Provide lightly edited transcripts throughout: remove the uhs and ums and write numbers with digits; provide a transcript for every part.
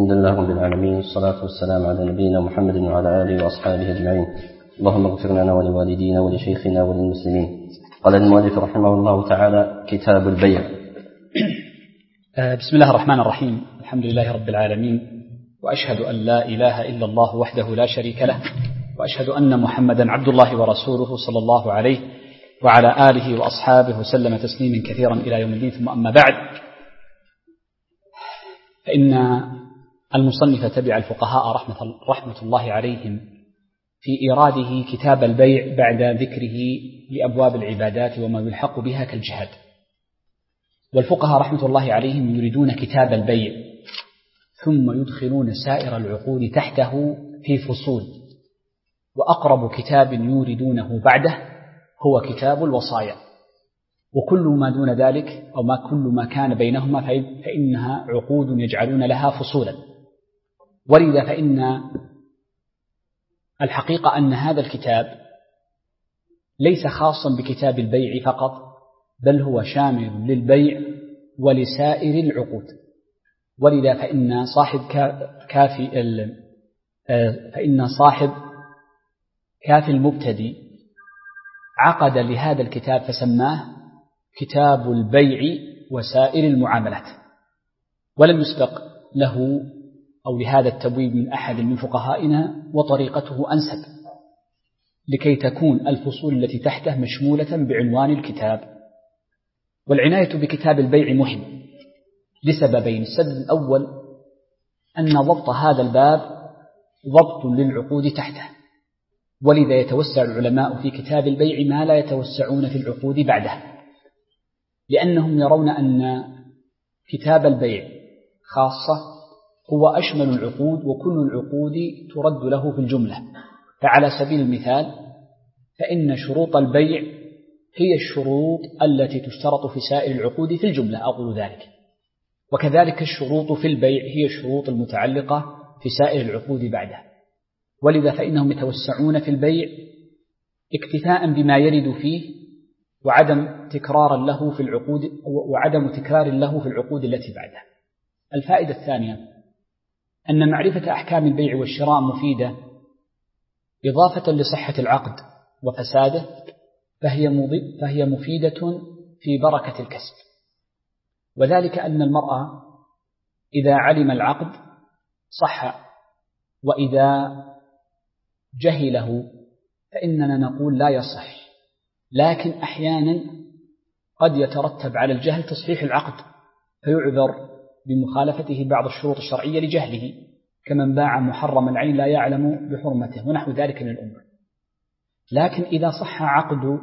الحمد لله رب العالمين، والصلاة والسلام على نبينا محمد وعلى آله وأصحابه أجمعين. اللهم اغفر لنا ولوالدينا ولشيخنا وللمسلمين. قال المؤلف رحمه الله تعالى: كتاب البيع. بسم الله الرحمن الرحيم. الحمد لله رب العالمين، وأشهد أن لا إله إلا الله وحده لا شريك له، وأشهد أن محمدا عبد الله ورسوله صلى الله عليه وعلى آله وأصحابه وسلم تسليما كثيرا إلى يوم الدين. ثم أما بعد، فإن المصنف تبع الفقهاء رحمة الله عليهم في إيراده كتاب البيع بعد ذكره لأبواب العبادات وما يلحق بها كالجهاد. والفقهاء رحمة الله عليهم يريدون كتاب البيع ثم يدخلون سائر العقود تحته في فصول، وأقرب كتاب يريدونه بعده هو كتاب الوصايا، وكل ما دون ذلك أو كل ما كان بينهما فإنها عقود يجعلون لها فصولا. ولذا فإن الحقيقة أن هذا الكتاب ليس خاصا بكتاب البيع فقط، بل هو شامل للبيع ولسائر العقود. ولذا فإن صاحب كافي المبتدئ عقد لهذا الكتاب فسماه كتاب البيع وسائر المعاملات، ولم يسبق له أو لهذا التبويب من أحد من فقهائنا، وطريقته أنسب لكي تكون الفصول التي تحته مشمولة بعنوان الكتاب. والعناية بكتاب البيع مهم لسببين: السبب الأول أن ضبط هذا الباب ضبط للعقود تحته، ولذا يتوسع العلماء في كتاب البيع ما لا يتوسعون في العقود بعده، لأنهم يرون أن كتاب البيع خاصة هو أشمل العقود، وكل العقود ترد له في الجملة. فعلى سبيل المثال، فإن شروط البيع هي الشروط التي تشترط في سائر العقود في الجملة، أقول ذلك، وكذلك الشروط في البيع هي الشروط المتعلقة في سائر العقود بعده. ولذا فإنهم يتوسعون في البيع اكتفاء بما يرد فيه، وعدم تكرار له في العقود التي بعده. الفائدة الثانية أن معرفة أحكام البيع والشراء مفيدة، إضافة لصحة العقد وفساده، فهي مفيدة في بركة الكسب. وذلك أن المرأة إذا علم العقد صح، وإذا جهله فإننا نقول لا يصح. لكن أحيانا قد يترتب على الجهل تصحيح العقد، فيعذر بمخالفته بعض الشروط الشرعية لجهله، كمن باع محرم العين لا يعلم بحرمته ونحو ذلك من الأمور. لكن إذا صح عقد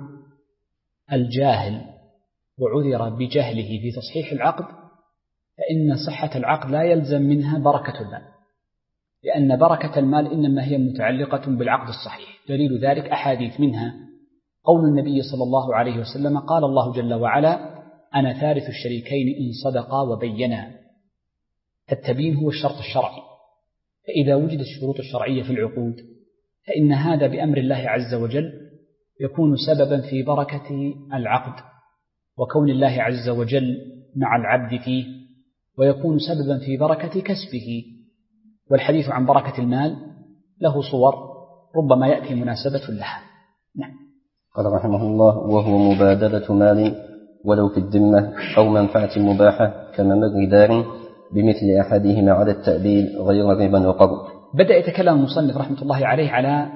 الجاهل وعذر بجهله في تصحيح العقد، فإن صحة العقد لا يلزم منها بركة المال، لأن بركة المال إنما هي متعلقة بالعقد الصحيح. دليل ذلك أحاديث، منها قول النبي صلى الله عليه وسلم: قال الله جل وعلا: أنا ثالث الشريكين إن صدقا وبينا. التبيين هو الشرط الشرعي، فإذا وجدت الشروط الشرعية في العقود فإن هذا بأمر الله عز وجل يكون سببا في بركة العقد وكون الله عز وجل مع العبد فيه، ويكون سببا في بركة كسبه. والحديث عن بركة المال له صور ربما يأتي مناسبة لها. نعم. قال رحمه الله: وهو مبادلة مال ولو في الذمة أو منفعة مباحة كممر دار بمثل أحدهما على التأبيد غير ربا وقرض. بدأ يتكلم المصنف رحمة الله عليه على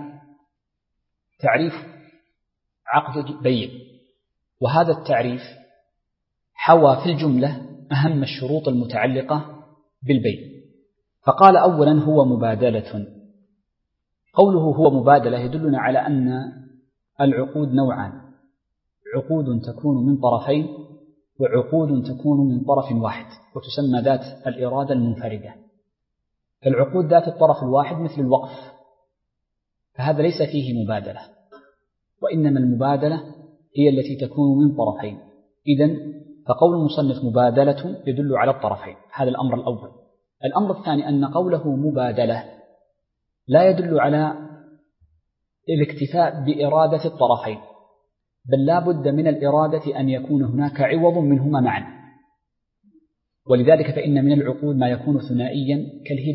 تعريف عقد بيع، وهذا التعريف حوى في الجملة أهم الشروط المتعلقة بالبيع. فقال أولا: هو مبادلة. قوله هو مبادلة يدلنا على أن العقود نوعان: عقود تكون من طرفين، وعقود تكون من طرف واحد، وتسمى ذات الإرادة المنفردة. فالعقود ذات الطرف الواحد مثل الوقف، فهذا ليس فيه مبادلة، وإنما المبادلة هي التي تكون من طرفين. إذن فقول المصنف مبادلة يدل على الطرفين، هذا الأمر الأول. الأمر الثاني أن قوله مبادلة لا يدل على الاكتفاء بإرادة الطرفين، بل لا بد من الإرادة أن يكون هناك عوض منهما معا. ولذلك فإن من العقود ما يكون ثنائيا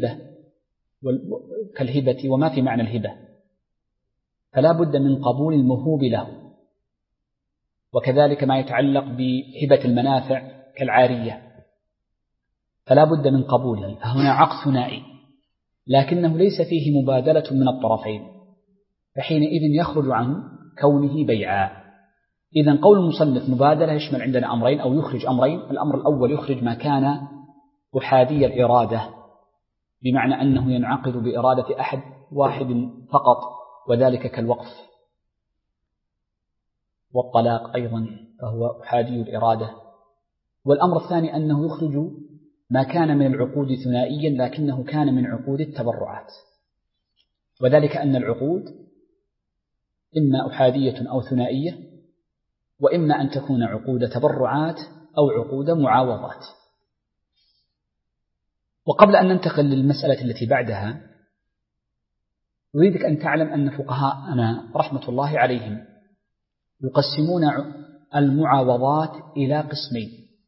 كالهبة وما في معنى الهبة، فلا بد من قبول الموهوب له. وكذلك ما يتعلق بهبة المنافع كالعارية فلا بد من قبوله، فهنا عقد ثنائي لكنه ليس فيه مبادلة من الطرفين، فحينئذ يخرج عن كونه بيعا. إذن قول المصنف مبادلة يشمل عندنا أمرين أو يخرج أمرين. الأمر الأول يخرج ما كان أحادي الإرادة، بمعنى أنه ينعقد بإرادة أحد واحد فقط، وذلك كالوقف والطلاق أيضا فهو أحادي الإرادة. والأمر الثاني أنه يخرج ما كان من العقود ثنائيا لكنه كان من عقود التبرعات، وذلك أن العقود إما أحادية أو ثنائية، وإما أن تكون عقود تبرعات أو عقود معاوضات. وقبل أن ننتقل للمسألة التي بعدها أريدك أن تعلم أن فقهاءنا رحمة الله عليهم يقسمون المعاوضات إلى قسمين: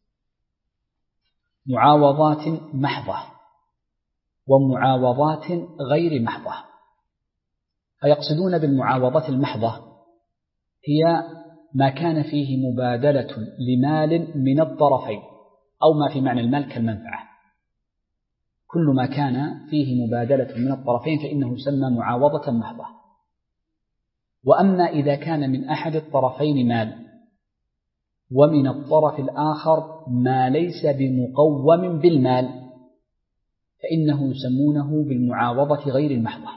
معاوضات محضة ومعاوضات غير محضة. فيقصدون بالمعاوضات المحضة هي ما كان فيه مبادلة لمال من الطرفين، أو ما في معنى المال كالمنفعة. كل ما كان فيه مبادلة من الطرفين فإنه يسمى معاوضة محضة. وأما إذا كان من أحد الطرفين مال ومن الطرف الآخر ما ليس بمقوم بالمال فإنه يسمونه بالمعاوضة غير المحضة.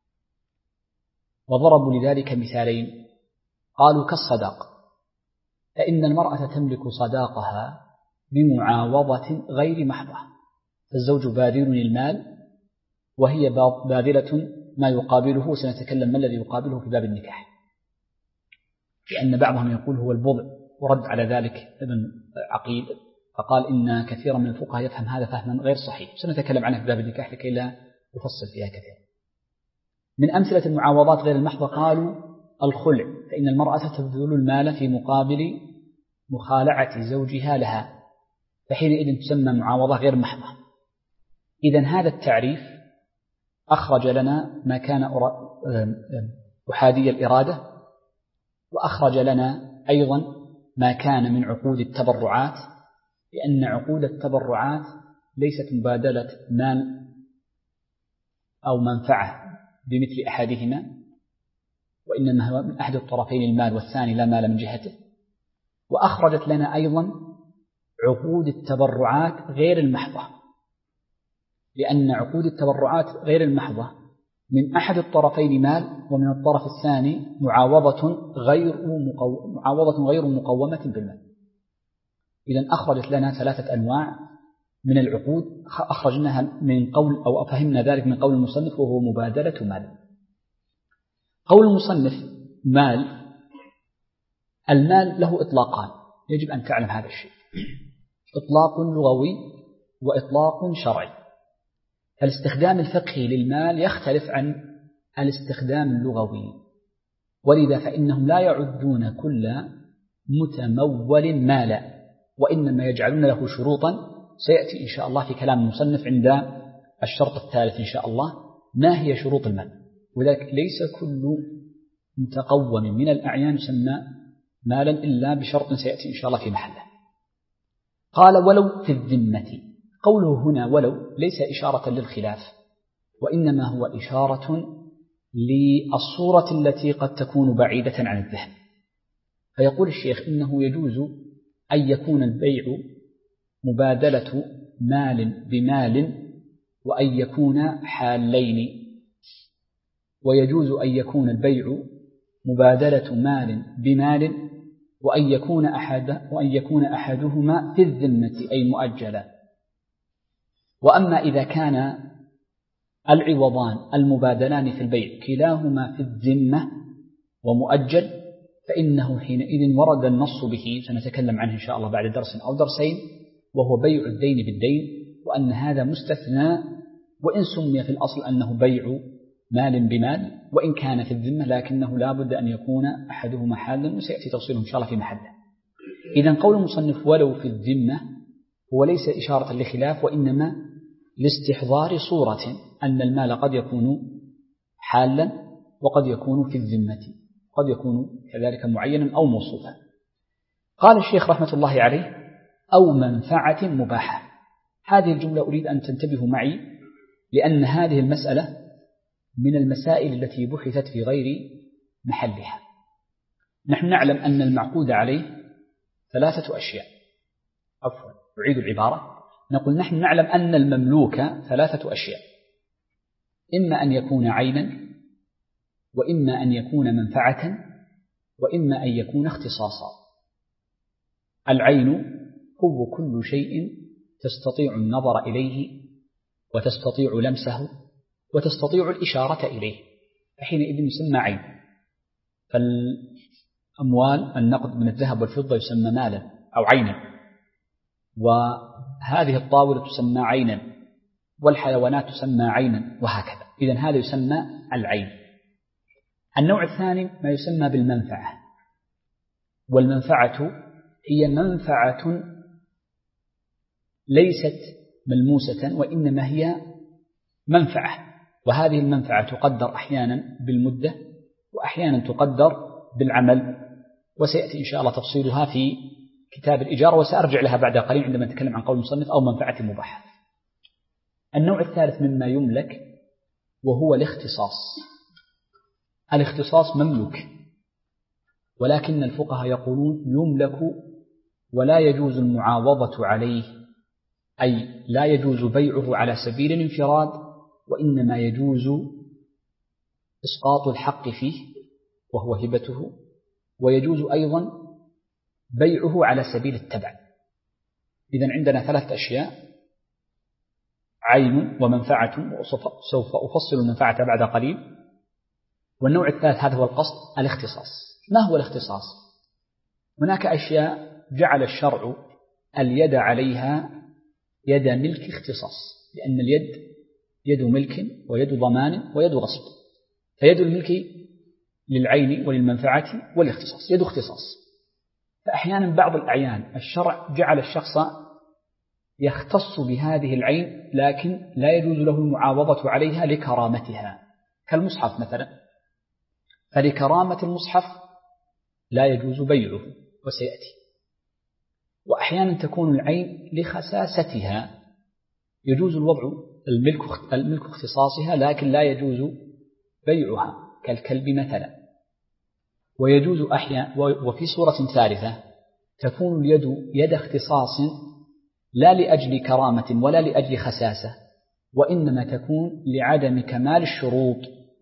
وضربوا لذلك مثالين، قالوا كالصداق، فإن المرأة تملك صداقها بمعاوضة غير محضة، فالزوج باذل المال وهي باذلة ما يقابله، سنتكلم ما الذي يقابله في باب النكاح، لأن بعضهم يقول هو البضع، ورد على ذلك ابن عقيل فقال إن كثيرا من الفقهاء يفهم هذا فهما غير صحيح، سنتكلم عنه في باب النكاح لكي لا يفصل فيها كثيرا. من أمثلة المعاوضات غير المحضة قالوا الخلع، فإن المرأة تبذل المال في مقابل مخالعة زوجها لها، فحينئذ تسمى معاوضة غير محضة. إذن هذا التعريف أخرج لنا ما كان أحادي الإرادة، وأخرج لنا أيضا ما كان من عقود التبرعات، لأن عقود التبرعات ليست مبادلة مال أو منفعة بمثل أحدهما، وإنما هو من أحد الطرفين المال والثاني لا مال من جهته. وأخرجت لنا أيضا عقود التبرعات غير المحضة، لأن عقود التبرعات غير المحضة من أحد الطرفين مال ومن الطرف الثاني معاوضة غير مقومة بالمال. إذن أخرجت لنا ثلاثة أنواع من العقود، أخرجناها من قول أو أفهمنا ذلك من قول المصنف وهو مبادلة مال. قول المصنف مال، المال له إطلاقان، يجب أن تعلم هذا الشيء: إطلاق لغوي وإطلاق شرعي. فالاستخدام الفقهي للمال يختلف عن الاستخدام اللغوي، ولذا فإنهم لا يعدون كل متمول مالا، وإنما يجعلون له شروطا سيأتي إن شاء الله في كلام المصنف عند الشرط الثالث إن شاء الله ما هي شروط المال. وذلك ليس كل متقوم من الأعيان يسمى مالا إلا بشرط سيأتي إن شاء الله في محله. قال ولو في الذمة. قوله هنا ولو ليس إشارة للخلاف، وإنما هو إشارة للصورة التي قد تكون بعيدة عن الذهن. فيقول الشيخ إنه يجوز أن يكون البيع مبادلة مال بمال وأن يكون حالين، ويجوز أن يكون البيع مبادلة مال بمال وأن يكون أحدهما في الذمة أي مؤجلا. وأما إذا كان العوضان المبادلان في البيع كلاهما في الذمة ومؤجل فإنه حينئذ ورد النص به، سنتكلم عنه إن شاء الله بعد درس أو درسين، وهو بيع الدين بالدين، وأن هذا مستثنى وإن سمي في الأصل أنه بيع مال بمال وإن كان في الذمة، لكنه لا بد أن يكون أحدهما حالا، وسيأتي تفصيله إن شاء الله في محله. إذن قول المصنف ولو في الذمة هو ليس إشارة لخلاف، وإنما لاستحضار صورة أن المال قد يكون حالا وقد يكون في الذمة، قد يكون كذلك معينا أو موصوفا. قال الشيخ رحمة الله عليه: أو منفعة مباحة. هذه الجملة أريد أن تنتبهوا معي، لأن هذه المسألة من المسائل التي بحثت في غير محلها. نحن نعلم أن المعقود عليه 3 أشياء. عفوا، أعيد العبارة. نقول نحن نعلم أن المملوك 3 أشياء: إما أن يكون عينا، وإما أن يكون منفعة، وإما أن يكون اختصاصا. العين هو كل شيء تستطيع النظر إليه وتستطيع لمسه وتستطيع الإشارة إليه، فحينئذ يسمى عين. فالأموال، النقد من الذهب والفضة، يسمى مالا أو عينا، وهذه الطاولة تسمى عينا، والحيوانات تسمى عينا، وهكذا. إذن هذا يسمى العين. النوع الثاني ما يسمى بالمنفعة، والمنفعة هي منفعة ليست ملموسة، وإنما هي منفعة، وهذه المنفعة تقدر أحيانا بالمدة، وأحيانا تقدر بالعمل، وسيأتي إن شاء الله تفصيلها في كتاب الإجارة، وسأرجع لها بعد قليل عندما نتكلم عن قول المصنف أو منفعة مباحة. النوع الثالث مما يملك وهو الاختصاص. الاختصاص مملوك، ولكن الفقهاء يقولون يملك ولا يجوز المعاوضة عليه، أي لا يجوز بيعه على سبيل الانفراد، وإنما يجوز إسقاط الحق فيه وهو هبته، ويجوز أيضا بيعه على سبيل التبع. إذن عندنا 3 أشياء: عين ومنفعة، وسوف أفصل المنفعة بعد قليل. والنوع الثالث هذا هو القصد، الاختصاص. ما هو الاختصاص؟ هناك أشياء جعل الشرع اليد عليها يد ملك اختصاص، لأن اليد يد ملك ويد ضمان ويد غصب، فيد الملك للعين وللمنفعة، والاختصاص يد اختصاص. فأحيانا بعض الأعيان الشرع جعل الشخص يختص بهذه العين، لكن لا يجوز له المعاوضة عليها لكرامتها، كالمصحف مثلا، فلكرامة المصحف لا يجوز بيعه، وسيأتي. وأحيانا تكون العين لخساستها، يجوز الوضع الملك اختصاصها، لكن لا يجوز بيعها، كالكلب مثلا. ويجوز أحيانا، وفي صورة ثالثة تكون اليد يد اختصاص لا لأجل كرامة ولا لأجل خساسة، وإنما تكون لعدم كمال الشروط،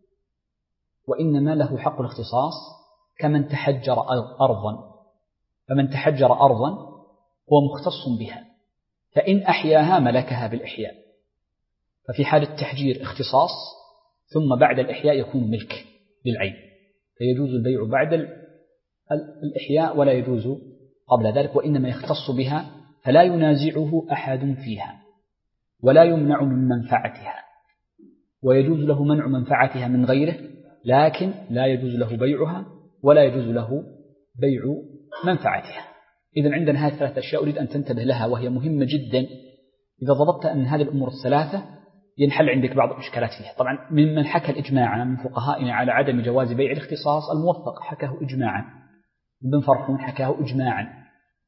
وإنما له حق الاختصاص، كمن تحجر أرضا، فمن تحجر أرضا هو مختص بها، فإن أحياها ملكها بالإحياء. ففي حال التحجير اختصاص، ثم بعد الإحياء يكون ملك للعين، فيجوز البيع بعد الإحياء ولا يجوز قبل ذلك، وإنما يختص بها، فلا ينازعه أحد فيها، ولا يمنع من منفعتها، ويجوز له منع منفعتها من غيره، لكن لا يجوز له بيعها ولا يجوز له بيع منفعتها. إذن عندنا هذه 3 أشياء أريد أن تنتبه لها، وهي مهمة جدا. إذا ضبطت أن هذه الأمور ال3 ينحل عندك بعض الإشكالات فيها. طبعا ممن حكى الإجماع من فقهائنا على عدم جواز بيع الاختصاص الموفق حكاه إجماعا، ابن فرحون حكاه إجماعا،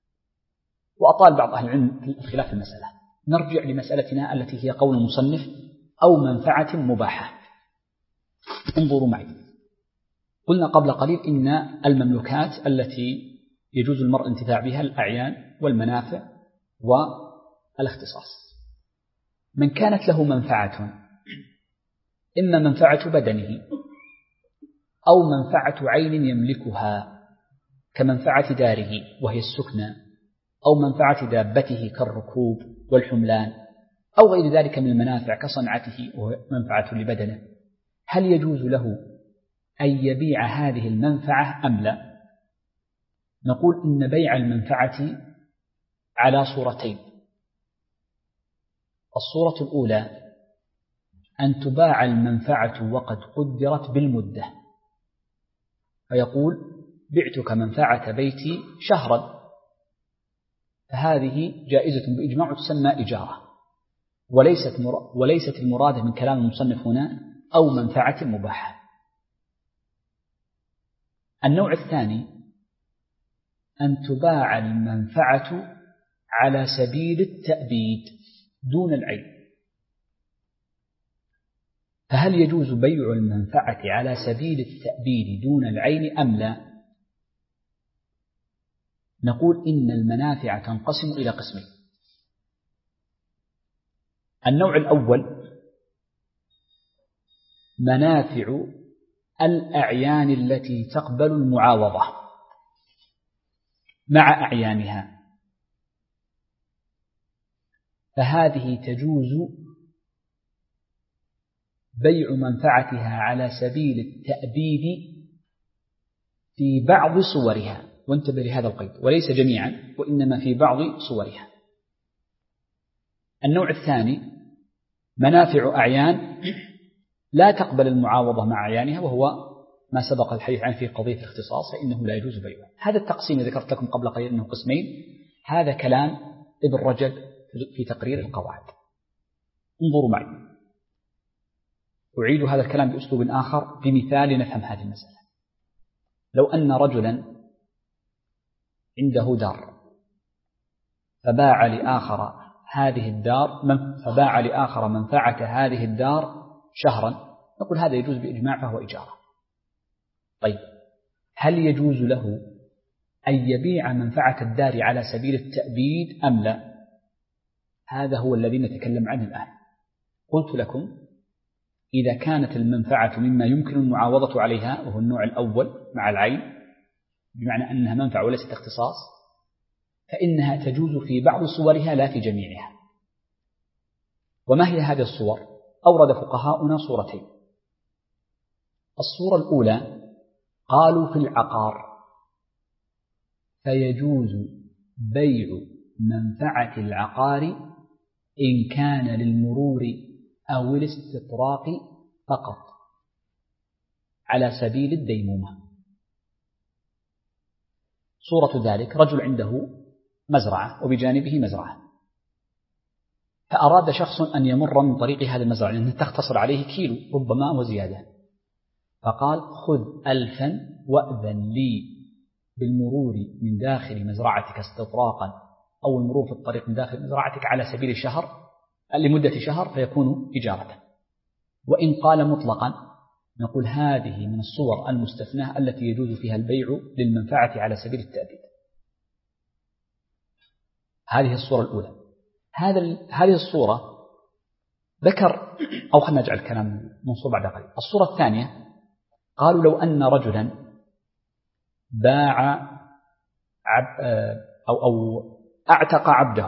وأطال بعض أهل العلم في الخلاف في المسألة. نرجع لمسألتنا التي هي قول المصنف: أو منفعة مباحة. انظروا معي، قلنا قبل قليل إن المملوكات التي يجوز المرء الانتفاع بها الأعيان والمنافع والاختصاص. من كانت له منفعة، إما منفعة بدنه أو منفعة عين يملكها، كمنفعة داره وهي السكنى، أو منفعة دابته كالركوب والحملان، أو غير ذلك من المنافع كصنعته وهي منفعة لبدنه، هل يجوز له أن يبيع هذه المنفعة أم لا؟ نقول إن بيع المنفعة على صورتين. الصورة الأولى أن تباع المنفعة وقد قدرت بالمدة، فيقول: بعتك منفعة بيتي شهرا، فهذه جائزة بإجماع تسمى إجارة، وليست المراد من كلام المصنف هنا أو منفعة مباحة. النوع الثاني أن تباع المنفعة على سبيل التأبيد دون العين. فهل يجوز بيع المنفعة على سبيل التأبيد دون العين أم لا؟ نقول إن المنافع تنقسم إلى قسمين. النوع الأول منافع الأعيان التي تقبل المعاوضة مع أعيانها، فهذه تجوز بيع منفعتها على سبيل التأبيد في بعض صورها، وانتبه لهذا القيد، وليس جميعا وإنما في بعض صورها. النوع الثاني منافع أعيان لا تقبل المعاوضة مع أعيانها، وهو ما سبق الحديث عنه في قضية الاختصاص، فإنه لا يجوز بيعه. هذا التقسيم ذكرت لكم قبل قليل أنه قسمين، هذا كلام ابن رجب في تقرير القواعد. انظروا معي، أعيد هذا الكلام بأسلوب آخر بمثال نفهم هذه المسألة. لو أن رجلا عنده دار فباع لآخر منفعة هذه الدار شهرا، نقول هذا يجوز بإجماع فهو إجارة. طيب، هل يجوز له أن يبيع منفعة الدار على سبيل التأبيد أم لا؟ هذا هو الذي نتكلم عنه الآن. قلت لكم إذا كانت المنفعة مما يمكن المعاوضة عليها، وهو النوع الأول مع العين، بمعنى أنها منفعة وليست اختصاص، فإنها تجوز في بعض صورها لا في جميعها. وما هي هذه الصور؟ أورد فقهاؤنا صورتين. الصورة الأولى قالوا في العقار فيجوز بيع منفعة العقار إن كان للمرور أو الاستطراق فقط على سبيل الديمومة. صورة ذلك رجل عنده مزرعة وبجانبه مزرعة، فأراد شخص أن يمر من طريق هذه المزرعة لأنها تختصر عليه كيلو ربما وزيادة، فقال خذ 1000 وأذن لي بالمرور من داخل مزرعتك استطراقا، أو المرور في الطريق من داخل مزرعتك على سبيل الشهر لمدة شهر، فيكون إجارة. وإن قال مطلقا نقول هذه من الصور المستثناة التي يجوز فيها البيع للمنفعة على سبيل التأبيد. هذه الصورة الأولى. هذه الصورة ذكر، أو خلنا نجعل الكلام منصوب بعد قليل. الصورة الثانية قالوا لو أن رجلا باع أو أعتق عبده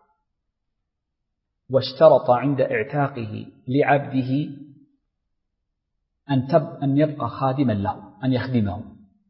واشترط عند اعتاقه لعبده أن يبقى خادما له، أن يخدمه،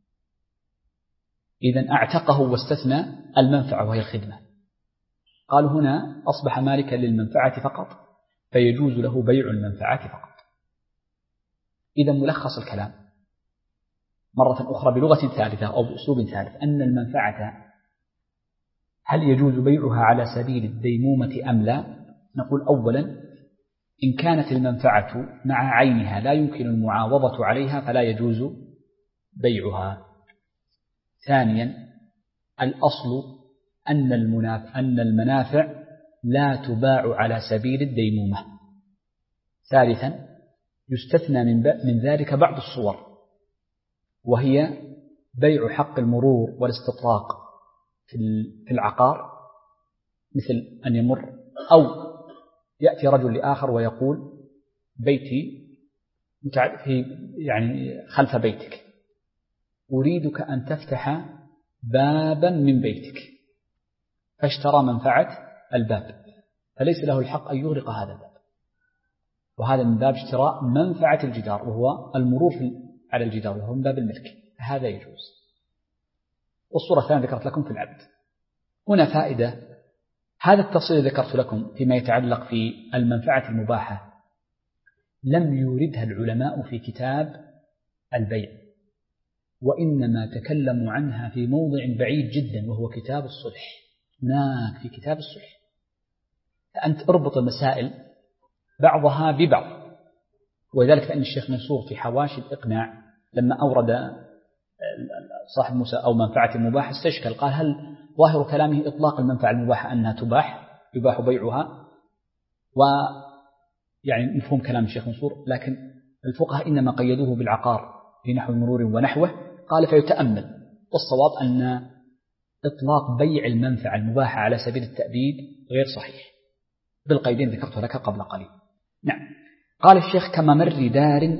إذن أعتقه واستثنى المنفعة وهي الخدمة. قالوا هنا أصبح مالكا للمنفعة فقط، فيجوز له بيع المنفعة فقط. إذن ملخص الكلام مرة أخرى بلغة ثالثة أو بأسلوب ثالث، أن المنفعة هل يجوز بيعها على سبيل الديمومة أم لا؟ نقول أولا إن كانت المنفعة مع عينها لا يمكن المعاوضة عليها فلا يجوز بيعها. ثانيا الأصل أن المنافع لا تباع على سبيل الديمومة. ثالثا يستثنى من ذلك بعض الصور، وهي بيع حق المرور والاستطراق في العقار، مثل أن يمر أو يأتي رجل لآخر ويقول بيتي يعني خلف بيتك، أريدك أن تفتح بابا من بيتك، فاشترى منفعة الباب، فليس له الحق أن يغلق هذا الباب، وهذا من باب اشتراء منفعة الجدار، وهو المرور على الجدار، وهو من باب الملك، هذا يجوز. والصورة الثانية ذكرت لكم في العبد. هنا فائدة، هذا التفصيل ذكرت لكم فيما يتعلق في المنفعة المباحة لم يوردها العلماء في كتاب البيع، وإنما تكلموا عنها في موضع بعيد جدا وهو كتاب الصلح، هناك في كتاب الصلح. فأنت اربط المسائل بعضها ببعض. ولذلك فإن الشيخ منصور في حواشي الإقناع لما أورد صاحب موسى أو منفعة مباحة استشكل، قال هل ظاهر كلامه إطلاق المنفعة المباحة أنها يباح بيعها، ويعني مفهوم كلام الشيخ منصور، لكن الفقهاء إنما قيدوه بالعقار في نحو المرور ونحوه. قال فيتأمل، والصواب أن إطلاق بيع المنفعة المباحة على سبيل التأبيد غير صحيح بالقيدين ذكرته لك قبل قليل. نعم. قال الشيخ كممر دار،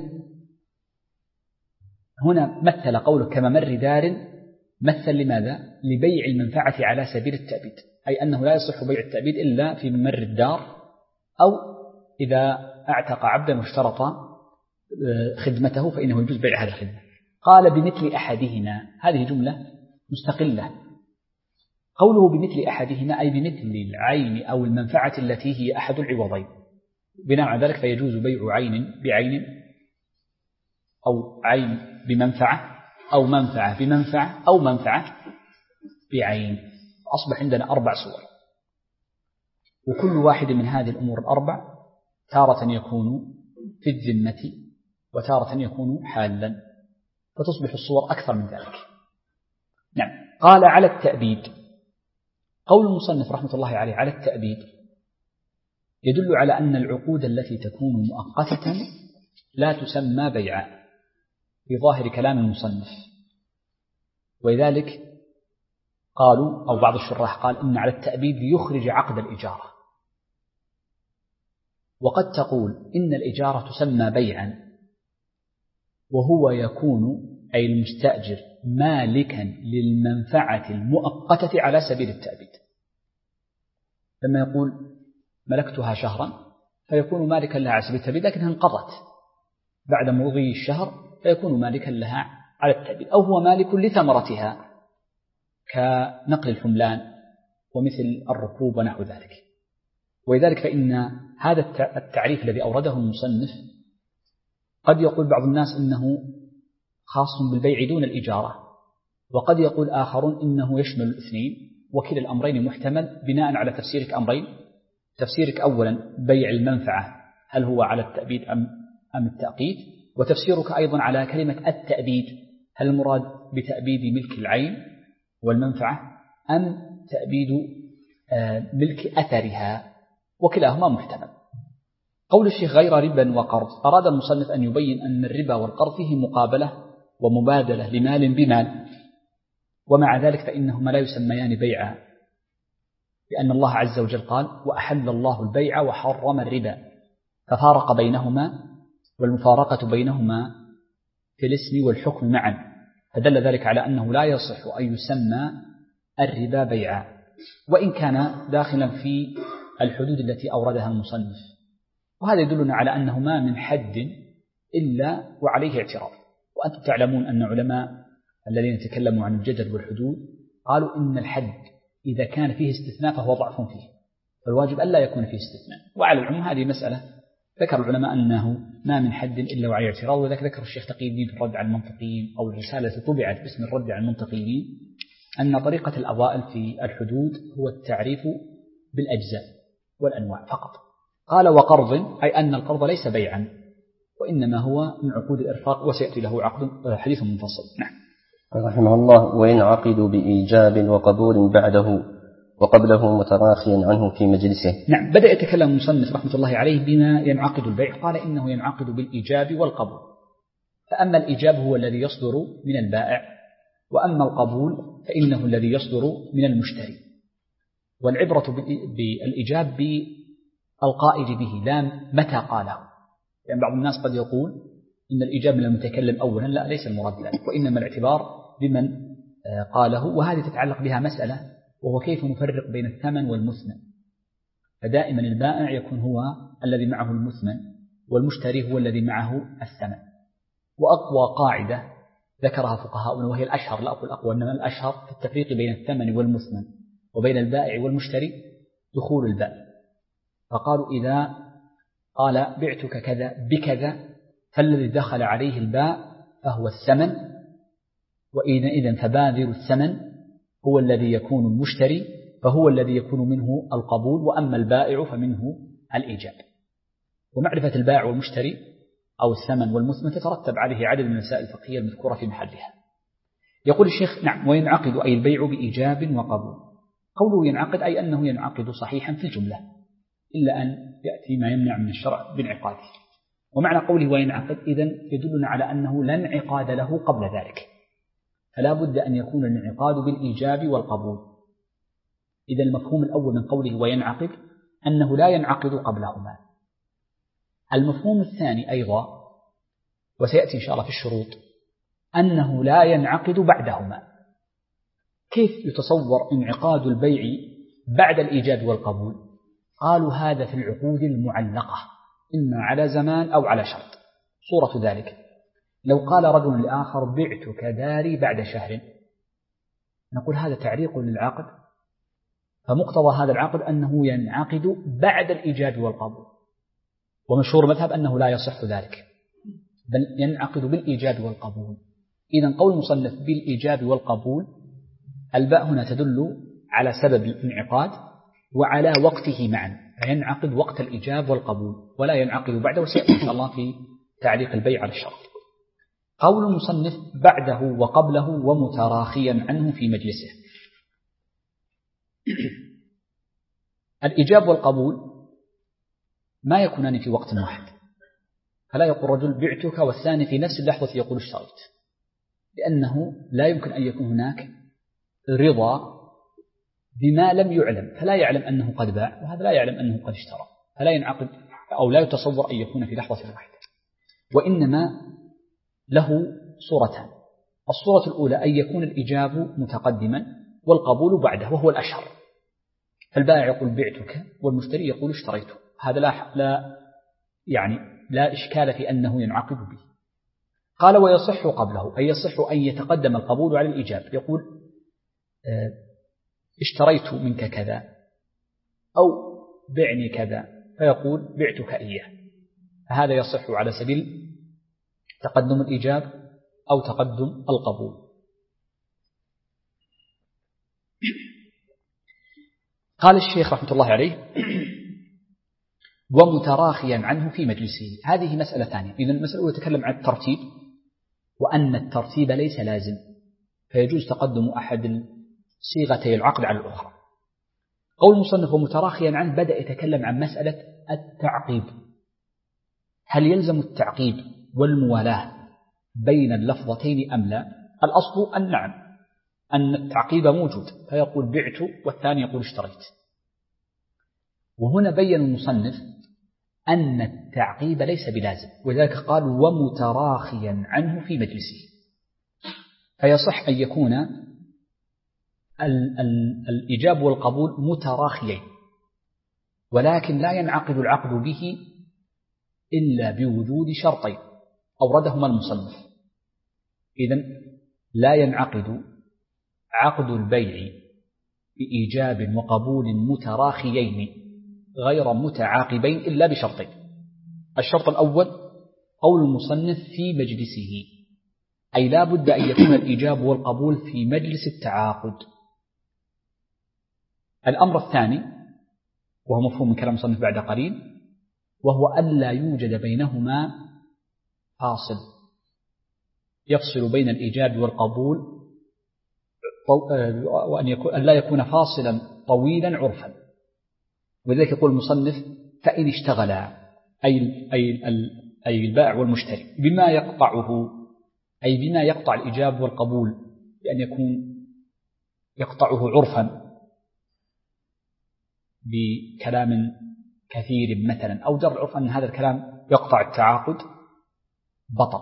هنا مثل قوله كممر دار، مثل لماذا؟ لبيع المنفعة على سبيل التأبيد، أي أنه لا يصح بيع التأبيد إلا في ممر الدار، أو إذا اعتق عبدا واشترط خدمته فإنه يجوز بيع هذا الخدمة. قال بمثل أحدهما، هذه جملة مستقلة. قوله بمثل أحدهما أي بمثل العين أو المنفعة التي هي أحد العوضين. بناء على ذلك فيجوز بيع عين بعين، أو عين بمنفعة، أو منفعة بمنفعة، أو منفعة بعين. أصبح عندنا 4 صور، وكل واحد من هذه الأمور ال4 تارة يكون في الذمة وتارة يكون حالا، فتصبح الصور أكثر من ذلك. نعم. قال على التأبيد. قول المصنف رحمة الله عليه على التأبيد يدل على أن العقود التي تكون مؤقتة لا تسمى بيعا في ظاهر كلام المصنف. ولذلك قالوا، أو بعض الشراح قال إن على التأبيد يخرج عقد الإجارة. وقد تقول إن الإجارة تسمى بيعا وهو يكون أي المستأجر مالكا للمنفعة المؤقتة على سبيل التأبيد. لما يقول ملكتها شهرا فيكون مالكا لها على سبيل التأبيد، لكنها انقضت بعد مضي الشهر فيكون مالكا لها على التأبيد، أو هو مالك لثمرتها كنقل الحملان ومثل الركوب ونحو ذلك. ولذلك فإن هذا التعريف الذي أورده المصنف قد يقول بعض الناس إنه خاص بالبيع دون الإجارة، وقد يقول آخرون إنه يشمل الاثنين، وكلا الأمرين محتمل بناء على تفسيرك أمرين. تفسيرك أولا بيع المنفعة هل هو على التأبيد أم التأقيت، وتفسيرك أيضا على كلمة التأبيد هل المراد بتأبيد ملك العين والمنفعة أم تأبيد ملك أثرها، وكلاهما محتمل. قول الشيخ غير ربا وقرض، أراد المصنف أن يبين أن الربا والقرض فيه مقابلة ومبادلة لمال بمال، ومع ذلك فإنهما لا يسميان بيعا، لأن الله عز وجل قال وأحل الله البيع وحرم الربا، ففارق بينهما، والمفارقة بينهما في الاسم والحكم معا، فدل ذلك على أنه لا يصح أن يسمى الربا بيعا، وإن كان داخلا في الحدود التي أوردها المصنف. وهذا يدلنا على أنه ما من حد إلا وعليه اعتراض. وأنتم تعلمون أن علماء الذين تكلموا عن الجدل والحدود قالوا إن الحد إذا كان فيه استثناء فهو ضعف فيه، فالواجب ألا يكون فيه استثناء. وعلى العموم هذه مسألة ذكر العلماء أنه ما من حد إلا وعليه اعتراض. وذلك ذكر الشيخ تقي الدين في الرد على المنطقيين، أو الرسالة التي طبعت باسم الرد على المنطقيين، أن طريقة الأوائل في الحدود هو التعريف بالأجزاء والأنواع فقط. قال وقرض أي أن القرض ليس بيعا، وإنما هو من عقود الإرفاق، وسيأتي له حديث منفصل. نعم. رحمه الله وينعقد بإيجاب وقبول بعده وقبله متراخيا عنه في مجلسه. نعم. بدأ يتكلم المصنف رحمة الله عليه بما ينعقد البيع، قال إنه ينعقد بالإيجاب والقبول. فأما الإيجاب هو الذي يصدر من البائع، وأما القبول فإنه الذي يصدر من المشتري. والعبرة بالإيجاب بالقائل به لا متى قاله، يعني بعض الناس قد يقول إن الإيجاب من المتكلم أولا، لا، ليس المراد ذلك، وإنما الاعتبار بمن قاله. وهذه تتعلق بها مسألة، وهو كيف نفرق بين الثمن والمثمن. فدائما البائع يكون هو الذي معه المثمن، والمشتري هو الذي معه الثمن. وأقوى قاعدة ذكرها فقهاؤنا، وهي الأشهر، لا أقول أقوى، إنما الأشهر في التفريق بين الثمن والمثمن وبين البائع والمشتري دخول الباء. فقالوا إذا قال بعتك كذا بكذا فالذي دخل عليه الباء فهو الثمن، وإذا فبادر الثمن هو الذي يكون المشتري، فهو الذي يكون منه القبول، وأما البائع فمنه الإيجاب. ومعرفة البائع والمشتري أو الثمن والمثمن تترتب عليه عدد من المسائل الفقهية المذكورة في محلها. يقول الشيخ: نعم، وينعقد أي البيع بإيجاب وقبول. قوله ينعقد أي أنه ينعقد صحيحا في الجملة، إلا أن يأتي ما يمنع من الشرع بانعقاده. ومعنى قوله وينعقد إذن يدلنا على أنه لا انعقاد له قبل ذلك، فلا بد أن يكون الانعقاد بالإيجاب والقبول. إذا المفهوم الأول من قوله وينعقد أنه لا ينعقد قبلهما. المفهوم الثاني أيضا، وسيأتي إن شاء الله في الشروط، أنه لا ينعقد بعدهما. كيف يتصور انعقاد البيع بعد الإيجاب والقبول؟ قالوا هذا في العقود المعلقة، إما على زمان أو على شرط. صورة ذلك لو قال رجل لآخر: بعتك داري بعد شهر، نقول هذا تعليق للعقد، فمقتضى هذا العقد أنه ينعقد بعد الإيجاب والقبول. ومشهور مذهب أنه لا يصح ذلك، بل ينعقد بالإيجاب والقبول. إذن قول المصنف بالإيجاب والقبول، الباء هنا تدل على سبب الانعقاد وعلى وقته معا، فينعقد وقت الإيجاب والقبول ولا ينعقد بعده، وسيأتي إن شاء الله في تعليق البيع على الشرط. قول المصنف بعده وقبله ومتراخيا عنه في مجلسه. الإيجاب والقبول ما يكونان في وقت واحد، فلا يقول رجل بعتك والثاني في نفس اللحظة يقول اشتريت، لأنه لا يمكن أن يكون هناك رضا بما لم يعلم، فلا يعلم أنه قد باع وهذا لا يعلم أنه قد اشترى، فلا ينعقد أو لا يتصور أن يكون في لحظة واحدة. وإنما له صورتان: الصورة الأولى أن يكون الإيجاب متقدما والقبول بعده، وهو الأشهر، فالبائع يقول بعتك والمشتري يقول اشتريته، هذا لا إشكال في أنه ينعقد به. قال ويصح قبله، أي يصح أن يتقدم القبول على الإيجاب، يقول اشتريت منك كذا أو بعني كذا، فيقول بعتك إياه، فهذا يصح على سبيل تقدم الإيجاب أو تقدم القبول. قال الشيخ رحمة الله عليه: ومتراخيا عنه في مجلسه. هذه مسألة ثانية. إذن المسألة الأولى تتكلم عن الترتيب، وأن الترتيب ليس لازم، فيجوز تقدم أحد صيغتي العقد على الأخرى. قول المصنف ومتراخيا عنه بدأ يتكلم عن مسألة التعقيب. هل يلزم التعقيب والموالاة بين اللفظتين أم لا؟ الأصل أن نعم، أن التعقيب موجود، فيقول بعت والثاني يقول اشتريت. وهنا بين المصنف أن التعقيب ليس بلازم، ولذلك قال ومتراخيا عنه في مجلسه، فيصح أن يكون الإيجاب والقبول متراخيين، ولكن لا ينعقد العقد به إلا بوجود شرطين أوردهما المصنف. إذن لا ينعقد عقد البيع بإيجاب وقبول متراخيين غير متعاقبين إلا بشرطين. الشرط الأول قول المصنف في مجلسه، أي لا بد أن يكون الإيجاب والقبول في مجلس التعاقد. الأمر الثاني وهو مفهوم من كلام المصنف بعد قليل، وهو ألا يوجد بينهما فاصل يفصل بين الإيجاب والقبول، وأن لا يكون فاصلا طويلا عرفا. ولذلك يقول المصنف فإن اشتغلا أي البائع والمشتري بما يقطعه، أي بما يقطع الإيجاب والقبول، بأن يكون يقطعه عرفا بكلام كثير مثلا، أو جر العرف أن هذا الكلام يقطع التعاقد، بطل.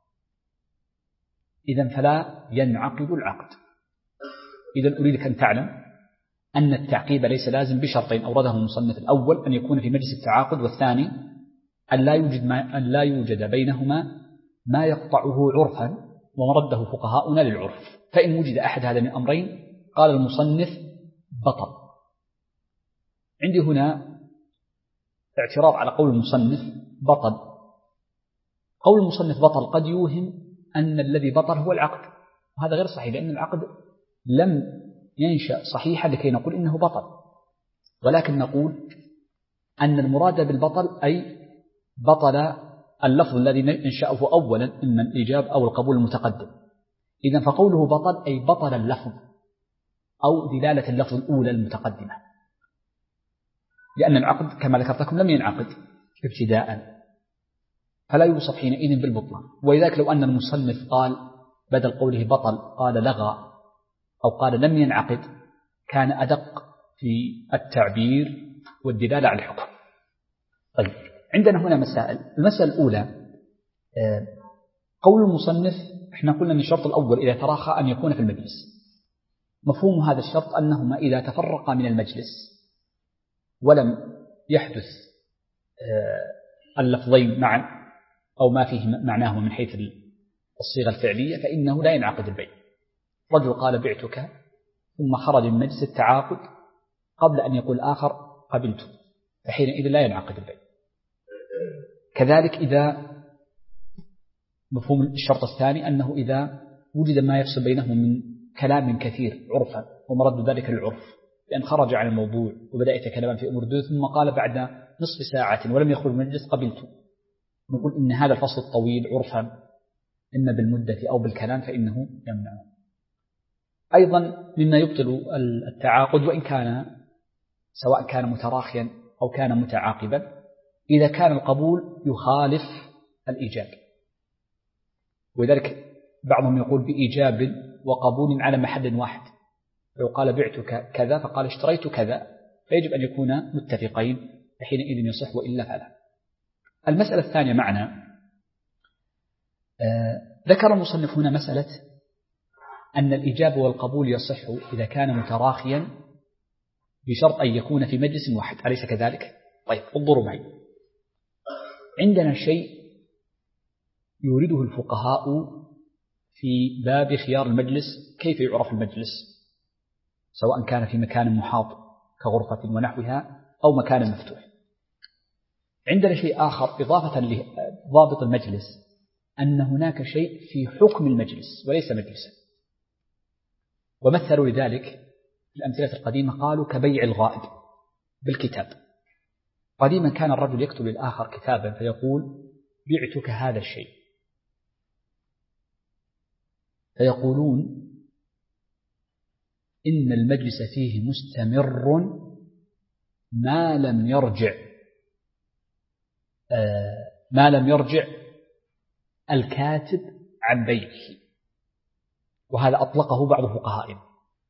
إذن فلا ينعقد العقد. إذن أريدك أن تعلم أن التعقيب ليس لازم بشرطين أورده المصنف: الأول أن يكون في مجلس التعاقد، والثاني أن لا يوجد بينهما ما يقطعه عرفا، ومرده فقهاؤنا للعرف. فإن وجد أحد هذين الأمرين قال المصنف بطل. عندي هنا اعتراض على قول المصنف بطل. قول المصنف بطل قد يوهم أن الذي بطل هو العقد، وهذا غير صحيح، لأن العقد لم ينشأ صحيحا لكي نقول إنه بطل، ولكن نقول أن المراد بالبطل أي بطل اللفظ الذي ننشأه أولا إما الإيجاب أو القبول المتقدم. إذن فقوله بطل أي بطل اللفظ أو دلالة اللفظ الأولى المتقدمة، لأن العقد كما ذكرت لكم لم ينعقد ابتداء، فلا يوصف حينئذ بالبطلان. ولذلك لو أن المصنف قال بدل قوله بطل قال لغى أو قال لم ينعقد كان أدق في التعبير والدلالة على الحكم. طيب، عندنا هنا مسائل. المسألة الأولى قول المصنف، احنا قلنا أن الشرط الأول إذا تراخى أن يكون في المجلس. مفهوم هذا الشرط أنهما إذا تفرقا من المجلس ولم يحدث اللفظين معا أو ما فيه معناه من حيث الصيغة الفعلية فإنه لا ينعقد البيع. رجل قال بعتك ثم خرج من مجلس التعاقد قبل أن يقول آخر قبلته، فحينئذ لا ينعقد البيع. كذلك إذا مفهوم الشرط الثاني أنه إذا وجد ما يفصل بينهم من كلام كثير عرفا ومرد ذلك للعرف، لأن خرج عن الموضوع وبدأ يتكلم في أمور دون ثم قال بعد نصف ساعة ولم يخرج من المجلس قبلته، نقول إن هذا الفصل الطويل عرفا إما بالمدة أو بالكلام فإنه يمنع. أيضا مما يبطل التعاقد وإن كان سواء كان متراخيا أو كان متعاقبا إذا كان القبول يخالف الإيجاب، ولذلك بعضهم يقول بإيجاب وقبول على محل واحد، لو قال بعتك كذا فقال اشتريت كذا فيجب أن يكون متفقين فحينئذ يصح وإلا فلا. المسألة الثانية معنا ذكر المصنف هنا مسألة أن الإيجاب والقبول يصح إذا كان متراخيا بشرط أن يكون في مجلس واحد، أليس كذلك؟ طيب، انظروا معي. عندنا شيء يورده الفقهاء في باب خيار المجلس، كيف يعرف المجلس سواء كان في مكان محاط كغرفة ونحوها أو مكان مفتوح. عندنا شيء آخر إضافة لضابط المجلس أن هناك شيء في حكم المجلس وليس مجلسا، ومثلوا لذلك في الأمثلة القديمة قالوا كبيع الغائب بالكتاب. قديما كان الرجل يكتب للآخر كتابا فيقول بعتك هذا الشيء، فيقولون إن المجلس فيه مستمر ما لم يرجع الكاتب عن بيعه، وهذا أطلقه بعض فقهائنا.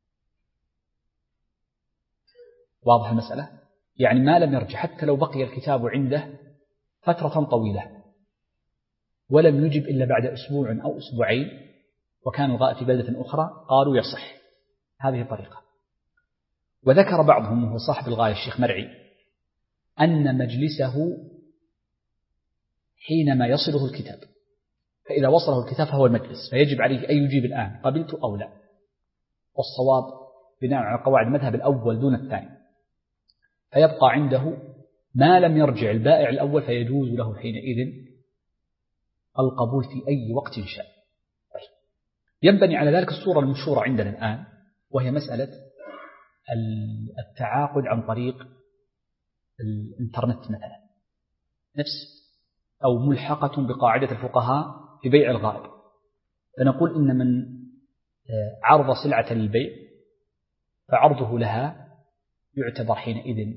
واضح المسألة؟ يعني ما لم يرجع، حتى لو بقي الكتاب عنده فترة طويلة ولم يجب إلا بعد أسبوع أو أسبوعين وكان الغائب في بلدة أخرى قالوا يصح. هذه طريقة. وذكر بعضهم وهو صاحب الغاية الشيخ مرعي أن مجلسه حينما يصله الكتاب، فإذا وصله الكتاب فهو المجلس، فيجب عليه أن يجيب الآن قبلت أو لا. والصواب بناء على قواعد المذهب الأول دون الثاني، فيبقى عنده ما لم يرجع البائع الأول فيجوز له حينئذ القبول في أي وقت شاء. ينبني على ذلك الصورة المشهورة عندنا الآن، وهي مسألة التعاقد عن طريق الإنترنت مثلا، نفس أو ملحقة بقاعدة الفقهاء في بيع الغائب. فنقول إن من عرض سلعة للبيع فعرضه لها يعتبر حينئذ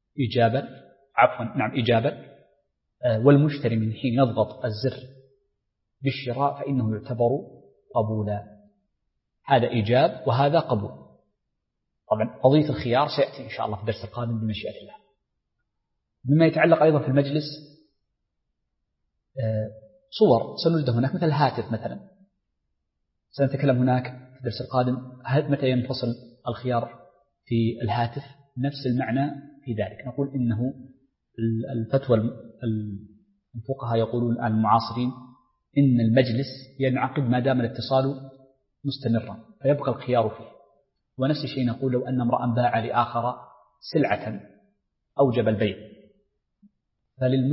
إجابة، والمشتري من حين يضغط الزر بالشراء فإنه يعتبر قبولا. هذا إيجاب وهذا قبول. طبعا قضية الخيار سيأتي إن شاء الله في الدرس القادم بمشيئة الله. مما يتعلق أيضا في المجلس صور سنجد هناك مثل الهاتف مثلا، سنتكلم هناك في الدرس القادم متى ينفصل الخيار في الهاتف، نفس المعنى في ذلك. نقول إنه الفتوى الفقهاء يقولون الآن المعاصرين إن المجلس ينعقد ما دام الاتصال مستمرا فيبقى الخيار فيه. ونفس الشيء نقول لو أن امرأ باع لآخر سلعة أوجب البيع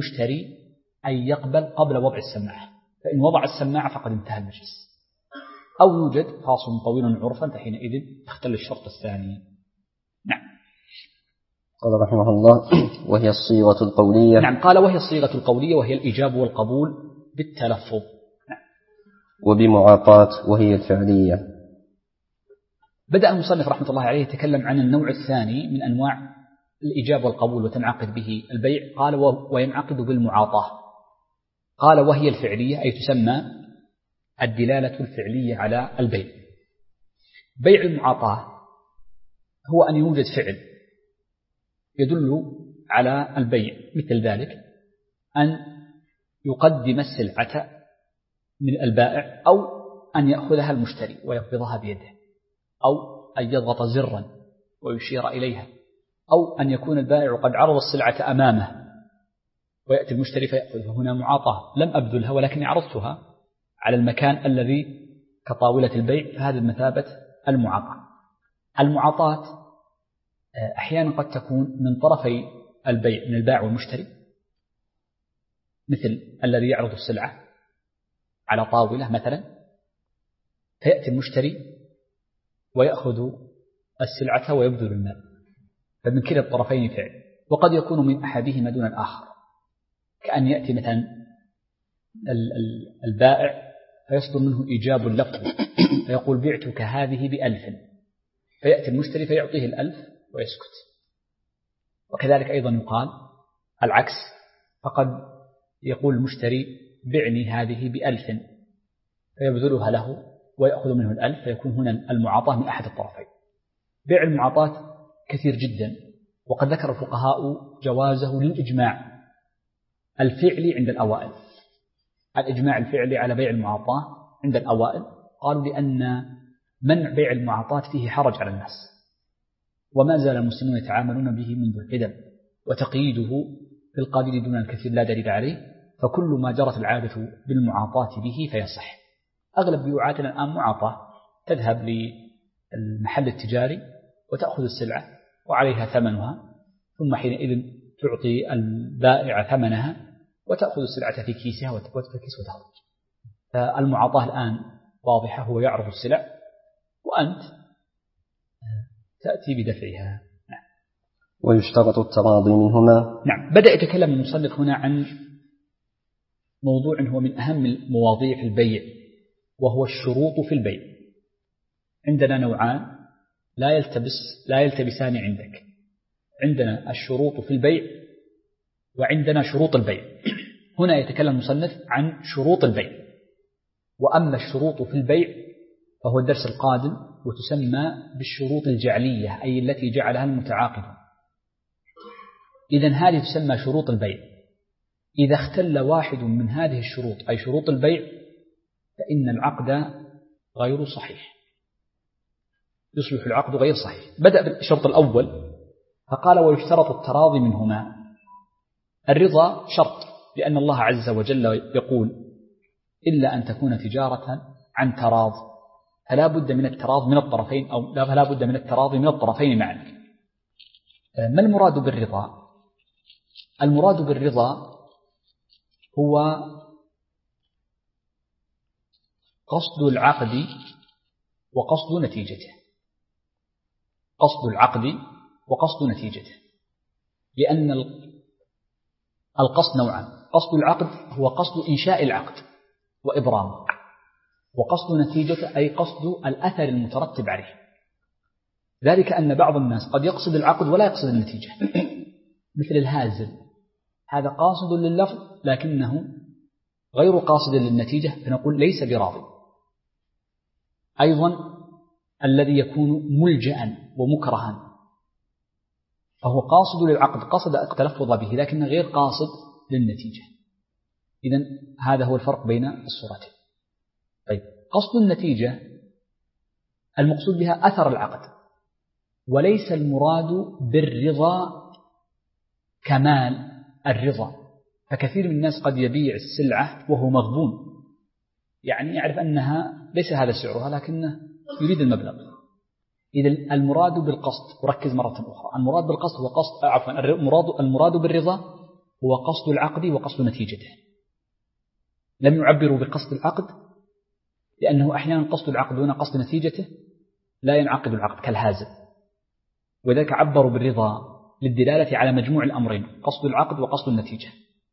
فللمشتري أن يقبل قبل وضع السماعة، فإن وضع السماعة فقد انتهى المجلس. أو يوجد فاصل طويل عرفا فحينئذ يختل الشرط الثاني. نعم. قال رحمه الله: وهي الصيغة القولية. نعم، قال وهي الصيغة القولية وهي الإيجاب والقبول بالتلفظ. نعم. وبمعاطاة وهي الفعلية. بدأ المصنف رحمة الله عليه يتكلم عن النوع الثاني من أنواع الإيجاب والقبول وتنعقد به البيع. قال وينعقد بالمعاطاة. قال وهي الفعلية أي تسمى الدلالة الفعلية على البيع. بيع المعاطاة هو أن يوجد فعل يدل على البيع، مثل ذلك أن يقدم السلعة من البائع، أو أن يأخذها المشتري ويقبضها بيده، أو أن يضغط زرا ويشير إليها، أو أن يكون البائع قد عرض السلعة أمامه ويأتي المشتري فيأخذها. هنا معاطاة، لم أبذلها ولكني عرضتها على المكان الذي كطاولة البيع، فهذا مثابة المعاطاة. المعاطاة أحيانا قد تكون من طرفي البيع، من البائع والمشتري، مثل الذي يعرض السلعة على طاولة مثلا، فيأتي المشتري ويأخذ السلعة ويبذل المال، فمن كلا الطرفين فعل. وقد يكون من أحدهما دون الآخر، كأن يأتي مثلا البائع فيصدر منه إيجاب لفظ فيقول بعتك هذه ب1000، فيأتي المشتري فيعطيه 1000 ويسكت. وكذلك أيضا يقال العكس، فقد يقول المشتري بعني هذه ب1000 فيبذلها له ويأخذ منه 1000، فيكون هنا المعاطاة من أحد الطرفين. بيع المعاطاة كثير جدا، وقد ذكر الفقهاء جوازه للإجماع الفعلي عند الأوائل. الإجماع الفعلي على بيع المعاطاة عند الأوائل قالوا لأن منع بيع المعاطاة فيه حرج على الناس، وما زال المسلمون يتعاملون به منذ القدم، وتقييده في القليل دون الكثير لا دليل عليه، فكل ما جرت العادة بالمعاطاة به فيصح. أغلب بيوعاتنا الآن معاطاة، تذهب للمحل التجاري وتأخذ السلعة وعليها ثمنها، ثم حينئذ تعطي البائع ثمنها وتأخذ السلعة في كيسها وتكيس وتخرج. فالمعاطاة الآن واضحة، هو يعرض السلع وأنت تأتي بدفعها. نعم. ويشترط التراضي منهما. نعم. بدأ يتكلم المصنف هنا عن موضوع هو من أهم المواضيع في البيع، وهو الشروط في البيع. عندنا نوعان لا يلتبسان عندك. عندنا الشروط في البيع وعندنا شروط البيع. هنا يتكلم المصنف عن شروط البيع. وأما الشروط في البيع فهو الدرس القادم، وتسمى بالشروط الجعلية، أي التي جعلها المتعاقد. إذن هذه تسمى شروط البيع. إذا اختل واحد من هذه الشروط، أي شروط البيع، فإن العقد غير صحيح، يصبح العقد غير صحيح. بدأ بالشرط الأول فقال ويشترط التراضي منهما. الرضا شرط، لأن الله عز وجل يقول إلا أن تكون تجارة عن تراض، فلا بد من التراضي من الطرفين، أو لا بد من التراضي من الطرفين معا. ما المراد بالرضا؟ المراد بالرضا هو قصد العقد وقصد نتيجته. قصد العقد وقصد نتيجته، لأن القصد نوعان. قصد العقد هو قصد إنشاء العقد وإبرامه، وقصد نتيجته أي قصد الأثر المترتب عليه. ذلك أن بعض الناس قد يقصد العقد ولا يقصد النتيجة، مثل الهازل، هذا قاصد لللفظ لكنه غير قاصد للنتيجة، فنقول ليس براضي. أيضا الذي يكون ملجأ ومكرها، فهو قاصد للعقد، قصد التلفظ به لكنه غير قاصد للنتيجة. إذن هذا هو الفرق بين الصورتين. طيب، قصد النتيجة المقصود بها أثر العقد، وليس المراد بالرضا كمال الرضا. فكثير من الناس قد يبيع السلعة وهو مغبون، يعني يعرف أنها ليس هذا سعرها لكنه يريد المبلغ. إذا المراد بالقصد، وركز مرة أخرى، المراد بالقصد هو قصد، المراد بالرضا هو قصد العقد وقصد نتيجته. لم يعبروا بقصد العقد لأنه أحيانا قصد العقد دون قصد نتيجته لا ينعقد العقد كالهازل، وذلك عبروا بالرضا للدلالة على مجموع الأمرين، قصد العقد وقصد النتيجة.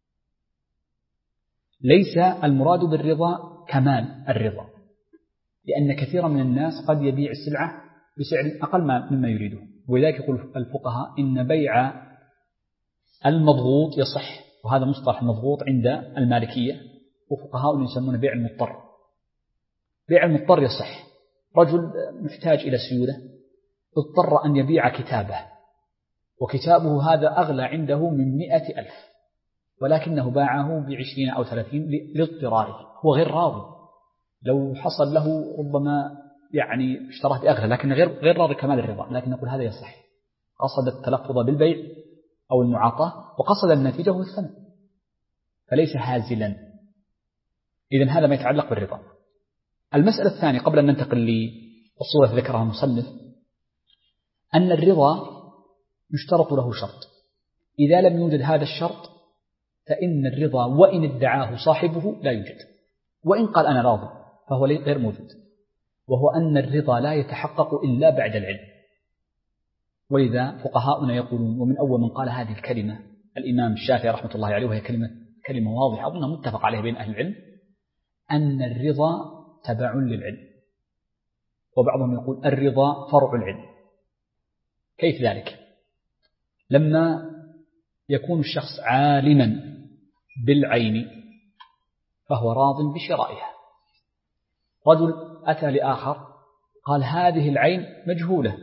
ليس المراد بالرضا كمال الرضا، لأن كثيرا من الناس قد يبيع السلعة بسعر أقل مما يريده، ولذلك يقول الفقهاء إن بيع المضغوط يصح، وهذا مصطلح مضغوط عند المالكية، وفقهاء يسمونه بيع المضطر. بيع المضطر يصح. رجل محتاج إلى سيولة اضطر أن يبيع كتابه، وكتابه هذا أغلى عنده من 100,000، ولكنه باعه ب20 أو 30 لاضطراره، هو غير راضي. لو حصل له ربما يعني اشتراه بأغلى، لكن غير راضي كمال الرضا، لكن نقول هذا يصح. قصد التلفظ بالبيع أو المعاطاة وقصد النتيجة والثمن، فليس هازلا. إذن هذا ما يتعلق بالرضا. المسألة الثانية قبل أن ننتقل للصورة ذكرها المصنف، أن الرضا يشترط له شرط، إذا لم يوجد هذا الشرط فإن الرضا وإن ادعاه صاحبه لا يوجد، وإن قال أنا راضي فهو غير موجود، وهو أن الرضا لا يتحقق إلا بعد العلم. ولذا فقهاؤنا يقولون، ومن أول من قال هذه الكلمة الإمام الشافعي رحمة الله عليه، وهي كلمة واضحة أظنها متفق عليها بين أهل العلم، أن الرضا تبع للعلم، وبعضهم يقول الرضا فرع العلم. كيف ذلك؟ لما يكون الشخص عالما بالعين فهو راض بشرائها. رجل أتى لآخر قال هذه العين مجهولة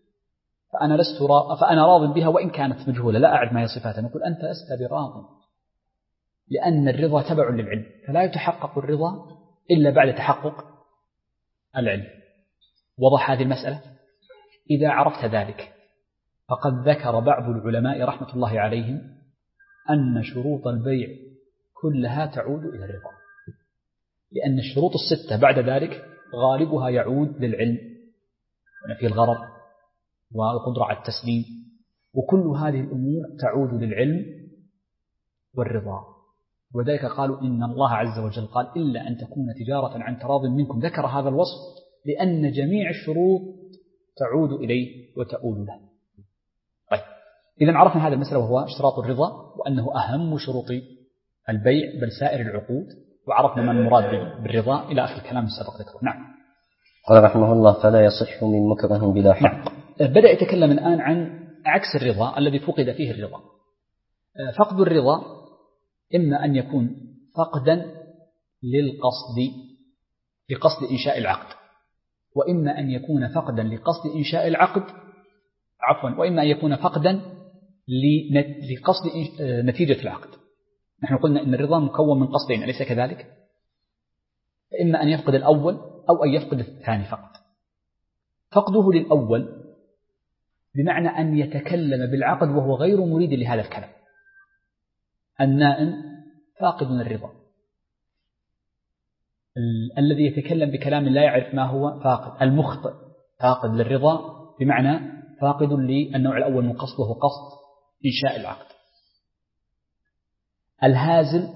فأنا راض بها وإن كانت مجهولة، لا أعرف ما هي صفاتها. نقول أنت لست براض، لأن الرضا تبع للعلم، فلا يتحقق الرضا إلا بعد تحقق العلم. وضح هذه المسألة؟ إذا عرفت ذلك فقد ذكر بعض العلماء رحمة الله عليهم أن شروط البيع كلها تعود إلى الرضا، لأن الشروط الستة بعد ذلك غالبها يعود للعلم ونفي الغرض والقدرة على التسليم، وكل هذه الأمور تعود للعلم والرضا. وذلك قالوا إن الله عز وجل قال إلا أن تكون تجارة عن تراض منكم، ذكر هذا الوصف لأن جميع الشروط تعود إليه وتؤول له. طيب، إذن عرفنا هذا المسألة وهو اشتراط الرضا، وأنه أهم شروط البيع بل سائر العقود، وعرفنا ما المراد بالرضا إلى آخر الكلام السابق ذكره. نعم. قال رحمه الله فلا يصح من مكره بلا حق. بدأ يتكلم الآن عن عكس الرضا الذي فقد فيه الرضا. فقد الرضا إما أن يكون فقدا لقصد إنشاء العقد، وإما أن يكون فقدا لقصد إنشاء العقد، وإما أن يكون فقدا لقصد نتيجة العقد. نحن قلنا إن الرضا مكون من قصدين، أليس كذلك؟ إما أن يفقد الأول أو أن يفقد الثاني فقط. فقده للأول بمعنى أن يتكلم بالعقد وهو غير مريد لهذا الكلام. النائم فاقد الرضا، الذي يتكلم بكلام لا يعرف ما هو فاقد. المخطئ فاقد للرضا بمعنى فاقد للنوع الأول من قصد وهو قصد إنشاء العقد. الهازل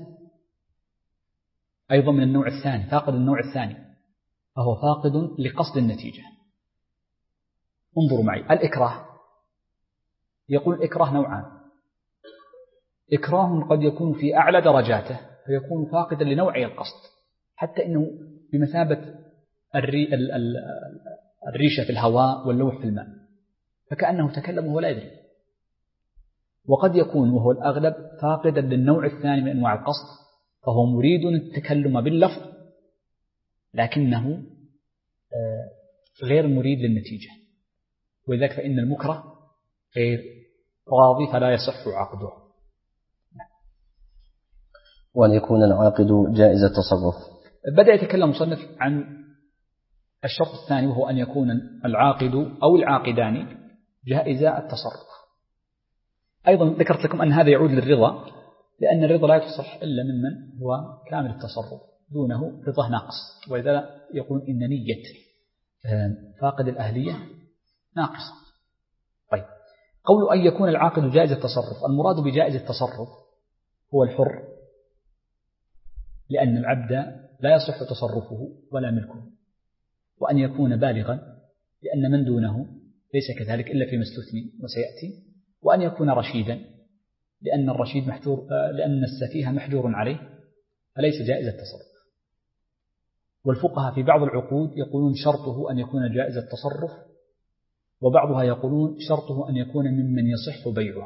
أيضا من النوع الثاني، فاقد النوع الثاني، فهو فاقد لقصد النتيجة. انظروا معي، الإكراه، يقول الإكراه نوعان. إكراه قد يكون في أعلى درجاته فيكون فاقدا لنوعي القصد، حتى إنه بمثابة الريشة في الهواء واللوح في الماء، فكأنه تكلم وهو لا يدري. وقد يكون وهو الأغلب فاقدا للنوع الثاني من أنواع القصد، فهو مريد التكلم باللفظ لكنه غير مريد للنتيجة، ولذلك فإن المكره غير راضي فلا يصح عقده. وأن يكون العاقد جائز التصرف. بدأ يتكلم مصنف عن الشرط الثاني، وهو أن يكون العاقد أو العاقدان جائز التصرف. أيضا ذكرت لكم أن هذا يعود للرضا، لأن الرضا لا يتصح إلا ممن هو كامل التصرف، دونه رضا ناقص، وإذا يقول إن نية فاقد الأهلية ناقصة. طيب، قول أن يكون العاقد جائز التصرف، المراد بجائز التصرف هو الحر، لأن العبد لا يصح تصرفه ولا ملكه، وأن يكون بالغا لأن من دونه ليس كذلك إلا فيما استثني وسيأتي، وأن يكون رشيدا لأن الرشيد لأن السفيه محجور عليه فليس جائز التصرف. والفقهاء في بعض العقود يقولون شرطه أن يكون جائز التصرف، وبعضها يقولون شرطه أن يكون ممن يصح بيعه.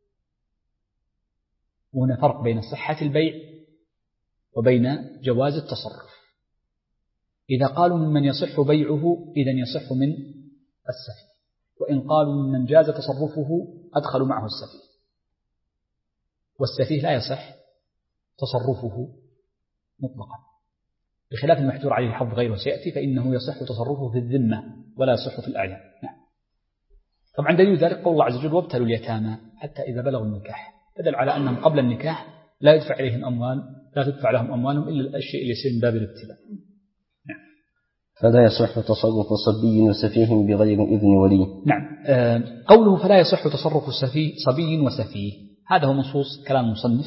وهنا فرق بين صحة البيع وبين جواز التصرف. إذا قالوا ممن يصح بيعه إذن يصح من السفيه، وإن قالوا ممن جاز تصرفه أدخلوا معه السفيه، والسفيه لا يصح تصرفه مطلقا، بخلاف المحجور عليه حظ غيره سيأتي فإنه يصح تصرفه في الذمة ولا يصح في الأعيان. نعم. طبعا دليل ذلك قول الله عز وجل وابتلوا اليتامى حتى إذا بلغوا النكاح، فدل على أنهم قبل النكاح لا يدفع إليهم أموال، لا تدفع لهم أموالهم إلا الشيء اللي يصير من باب الابتلاء. نعم. فلا يصح تصرف صبي وسفيه بغير إذن ولي. نعم. قوله فلا يصح تصرف صبي وسفيه هذا هو منصوص كلام المصنف.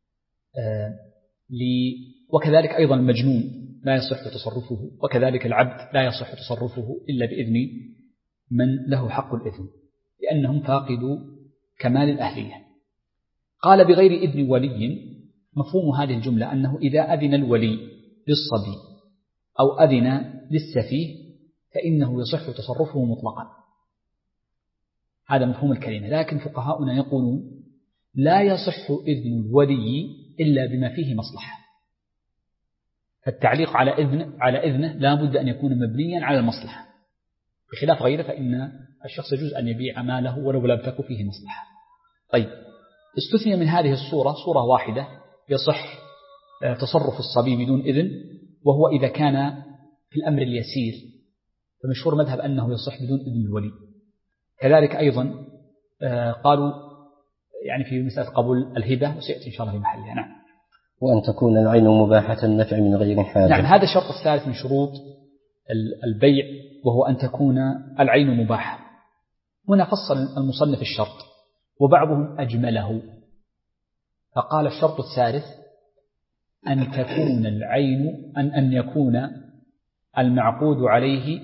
وكذلك أيضا المجنون لا يصح تصرفه، وكذلك العبد لا يصح تصرفه إلا بإذن من له حق الإذن لأنهم فاقدوا كمال الأهلية. قال بغير إذن ولي، مفهوم هذه الجملة أنه إذا أذن الولي للصبي أو أذن للسفيه فإنه يصح تصرفه مطلقا. هذا مفهوم الكلمة. لكن فقهاؤنا يقولون لا يصح إذن الولي إلا بما فيه مصلحة. فالتعليق على إذنه لا بد أن يكون مبنيا على المصلحة، بخلاف غيره فإن الشخص يجوز أن يبيع ماله ولو لم تكن فيه مصلحة. طيب، استثني من هذه الصورة صورة واحدة يصح تصرف الصبي بدون إذن، وهو إذا كان في الأمر اليسير، فمشهور مذهب أنه يصح بدون إذن الولي. كذلك أيضا قالوا يعني في مسألة قبول الهبة، وسيأتي إن شاء الله في محلها. نعم. وأن تكون العين مباحة النفع من غير حاجة. نعم، هذا الشرط الثالث من شروط البيع، وهو أن تكون العين مباحة. هنا فصل المصنف الشرط وبعضهم أجمله، فقال الشرط الثالث أن تكون العين أن يكون المعقود عليه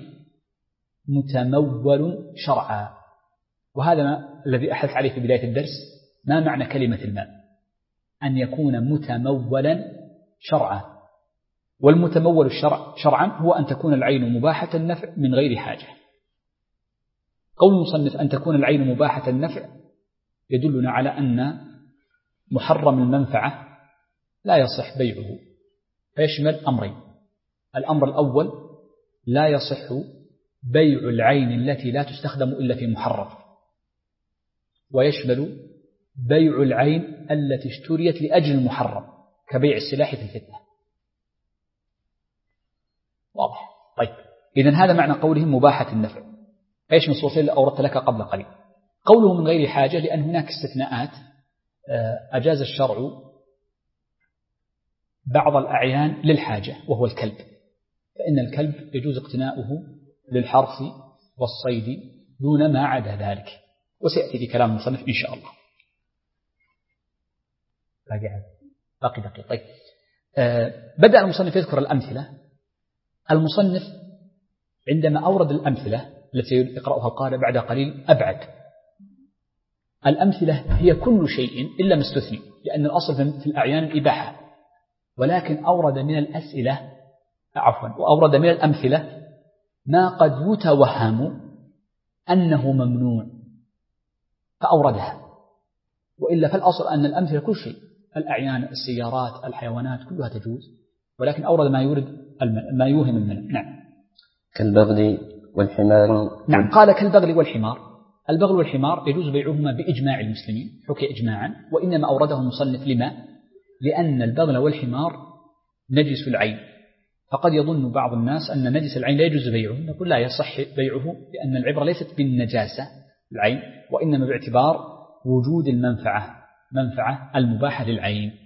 متمول شرعا. وهذا الذي أحدث عليه في بداية الدرس، ما معنى كلمة المال؟ أن يكون متمولا شرعا، والمتمول شرعا هو أن تكون العين مباحة النفع من غير حاجة. قول المصنف أن تكون العين مباحة النفع يدلنا على أن محرم المنفعة لا يصح بيعه، فيشمل أمرين. الأمر الأول لا يصح بيع العين التي لا تستخدم إلا في محرم، ويشمل بيع العين التي اشتريت لأجل المحرم كبيع السلاح في الفتنة. واضح؟ طيب، إذن هذا معنى قولهم مباحة النفع. إيش من صورتين اللي أوردت لك قبل قليل؟ قوله من غير حاجة لأن هناك استثناءات أجاز الشرع بعض الأعيان للحاجة، وهو الكلب، فإن الكلب يجوز اقتناؤه للحرث والصيد دون ما عدا ذلك، وسيأتي في كلام المصنف إن شاء الله. باقي دقيقة. طيب، بدأ المصنف يذكر الأمثلة. المصنف عندما أورد الأمثلة التي يقرأها القارئ بعد قليل أبعد. الأمثلة هي كل شيء إلا ما استثني، لأن الأصل في الأعيان الإباحة، ولكن أورد من الأسئلة وأورد من الأمثلة ما قد يتوهم أنه ممنوع فأوردها، وإلا فالأصل أن الأمثلة كل شيء، الأعيان، السيارات، الحيوانات كلها تجوز، ولكن أورد ما يوهم المنع. نعم. كالبغل والحمار. نعم، قال كالبغل والحمار. البغل والحمار يجوز بيعهما بإجماع المسلمين، حكي إجماعا، وإنما أورده المصنف لما؟ لأن البغل والحمار نجس العين، فقد يظن بعض الناس أن نجس العين لا يجوز بيعه، نقول لا، يصح بيعه، لأن العبرة ليست بالنجاسة العين، وإنما باعتبار وجود المنفعة المباحة للعين.